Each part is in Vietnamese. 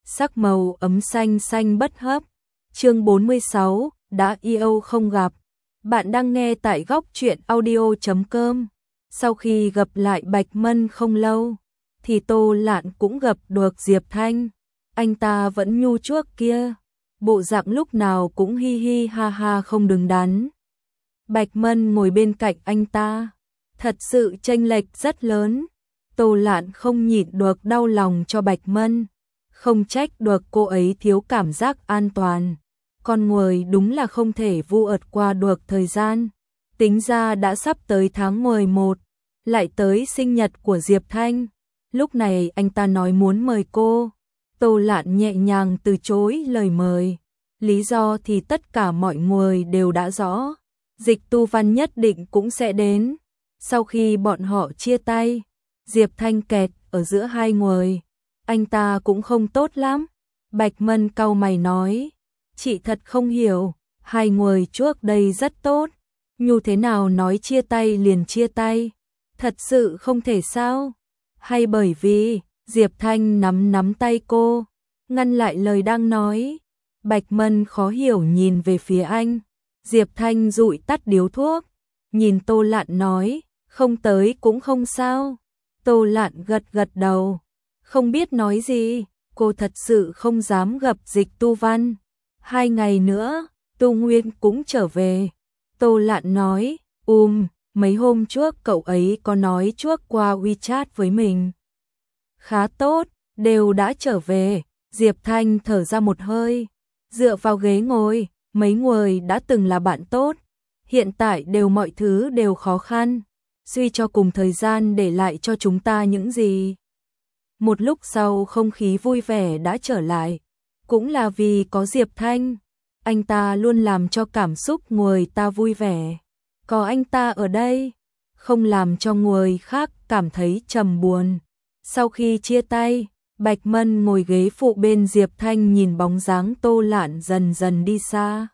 sắc màu ấm xanh xanh bất hấp. Chương 46, đã yêu không gặp. Bạn đang nghe tại góc truyện audio.com. Sau khi gặp lại Bạch Mân không lâu, thì Tô Lạn cũng gặp được Diệp Thanh. Anh ta vẫn nhu chuốc kia, bộ dạng lúc nào cũng hi hi ha ha không đứng đắn. Bạch Mân ngồi bên cạnh anh ta, thật sự chênh lệch rất lớn. Tô Lạn không nhịn được đau lòng cho Bạch Mân, không trách được cô ấy thiếu cảm giác an toàn. Con người đúng là không thể vu ợt qua được thời gian. Tính ra đã sắp tới tháng 11, lại tới sinh nhật của Diệp Thanh. Lúc này anh ta nói muốn mời cô. Tô Lạn nhẹ nhàng từ chối lời mời. Lý do thì tất cả mọi người đều đã rõ. Dịch Tu Văn nhất định cũng sẽ đến. Sau khi bọn họ chia tay, Diệp Thanh kẹt ở giữa hai người. Anh ta cũng không tốt lắm. Bạch Mân cau mày nói, chị thật không hiểu, hai người trước đây rất tốt, như thế nào nói chia tay liền chia tay, thật sự không thể sao? Hay bởi vì Diệp Thanh nắm tay cô, ngăn lại lời đang nói. Bạch Mân khó hiểu nhìn về phía anh. Diệp Thanh dụi tắt điếu thuốc, nhìn Tô Lạn nói, không tới cũng không sao. Tô Lạn gật đầu, không biết nói gì. Cô thật sự không dám gặp Dịch Tu Văn. 2 ngày nữa, Tu Nguyên cũng trở về. Tô Lạn nói, mấy hôm trước cậu ấy có nói trước qua WeChat với mình. Khá tốt, đều đã trở về. Diệp Thanh thở ra một hơi, dựa vào ghế ngồi. Mấy người đã từng là bạn tốt, hiện tại mọi thứ đều khó khăn. Suy cho cùng thời gian để lại cho chúng ta những gì. Một lúc sau không khí vui vẻ đã trở lại, cũng là vì có Diệp Thanh. Anh ta luôn làm cho cảm xúc người ta vui vẻ. Có anh ta ở đây, không làm cho người khác cảm thấy trầm buồn. Sau khi chia tay, Bạch Mân ngồi ghế phụ bên Diệp Thanh nhìn bóng dáng Tô Lạn dần dần đi xa.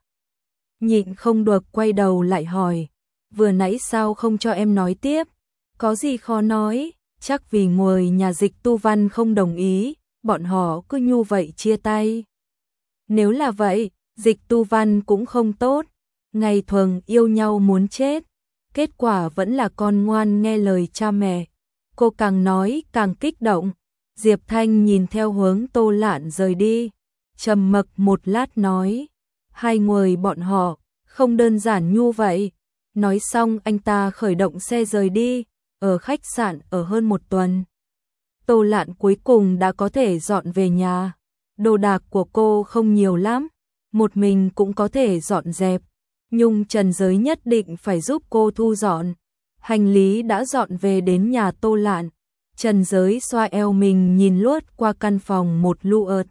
Nhịn không được quay đầu lại hỏi, vừa nãy sao không cho em nói tiếp? Có gì khó nói, chắc vì người nhà Dịch Tu Văn không đồng ý, bọn họ cứ như vậy chia tay. Nếu là vậy, Dịch Tu Văn cũng không tốt, ngày thường yêu nhau muốn chết, kết quả vẫn là con ngoan nghe lời cha mẹ. Cô càng nói càng kích động. Diệp Thanh nhìn theo hướng Tô Lạn rời đi, trầm mặc một lát nói, hai người bọn họ không đơn giản như vậy. Nói xong anh ta khởi động xe rời đi. Ở khách sạn ở hơn 1 tuần, Tô Lạn cuối cùng đã có thể dọn về nhà. Đồ đạc của cô không nhiều lắm, một mình cũng có thể dọn dẹp, nhưng Trần Giới nhất định phải giúp cô thu dọn. Hành lý đã dọn về đến nhà Tô Lạn. Trần Giới xoa eo mình nhìn lướt qua căn phòng một lũ ợt.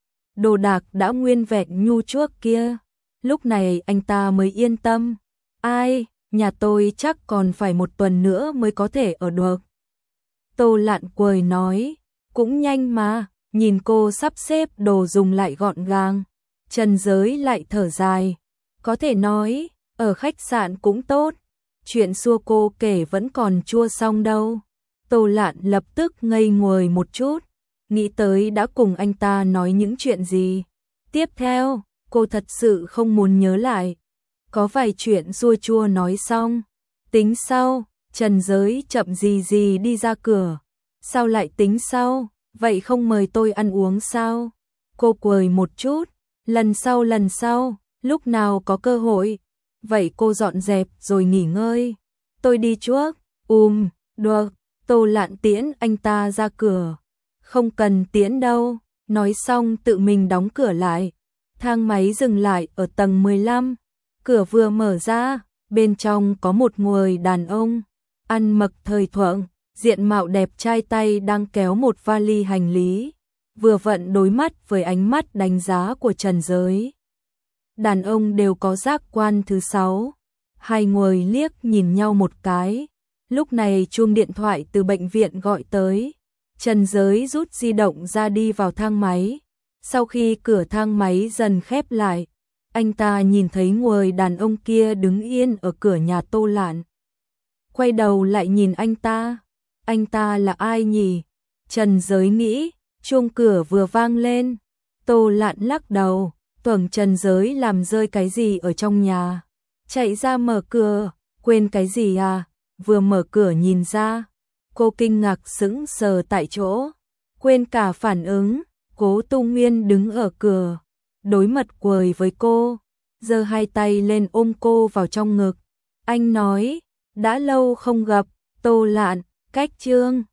Đồ đạc đã nguyên vẹn như trước kia. Lúc này anh ta mới yên tâm. Ai, nhà tôi chắc còn phải 1 tuần nữa mới có thể ở được. Tô Lạn cười nói, cũng nhanh mà, nhìn cô sắp xếp đồ dùng lại gọn gàng. Trần Giới lại thở dài, có thể nói, ở khách sạn cũng tốt. Chuyện xưa cô kể vẫn còn chưa xong đâu. Tô Lạn lập tức ngây người một chút, nghĩ tới đã cùng anh ta nói những chuyện gì. Tiếp theo, cô thật sự không muốn nhớ lại. Có vài chuyện xua chua nói xong, tính sau. Trần Giới chậm gì đi ra cửa. Sao lại tính sau, vậy không mời tôi ăn uống sao? Cô cười một chút, lần sau, lúc nào có cơ hội. Vậy cô dọn dẹp rồi nghỉ ngơi. Tôi đi trước. Được. Tô Lạn tiễn anh ta ra cửa. Không cần tiễn đâu. Nói xong tự mình đóng cửa lại. Thang máy dừng lại ở tầng 15. Cửa vừa mở ra, bên trong có một người đàn ông, ăn mặc thời thượng, diện mạo đẹp trai, tay đang kéo một vali hành lý, vừa vặn đối mắt với ánh mắt đánh giá của Trần Giới. Đàn ông đều có giác quan thứ 6. Hai người liếc nhìn nhau một cái. Lúc này chuông điện thoại từ bệnh viện gọi tới. Trần Giới rút di động ra đi vào thang máy. Sau khi cửa thang máy dần khép lại, anh ta nhìn thấy người đàn ông kia đứng yên ở cửa nhà Tô Lạn. Quay đầu lại nhìn anh ta là ai nhỉ? Trần Giới nghĩ. Chuông cửa vừa vang lên, Tô Lạn lắc đầu, tưởng Trần Giới làm rơi cái gì ở trong nhà. Chạy ra mở cửa, quên cái gì à? Vừa mở cửa nhìn ra, cô kinh ngạc sững sờ tại chỗ, quên cả phản ứng. Cố Tu Nguyên đứng ở cửa, đối mặt quời với cô, giơ hai tay lên ôm cô vào trong ngực. Anh nói, đã lâu không gặp, Tô Lạn, cách chương